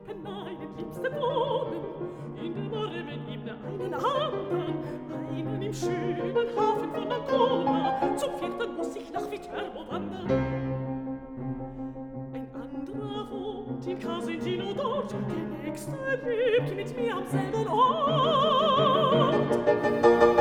meinen liebsten wohnen. In der warmen Ebene einen andern, einen im schönen Hafen von Ancona. Zum vierten muss ich nach Viterbo wandern. Ein anderer wohnt in Casentino dort, der nächste lebt mit mir am selben Ort.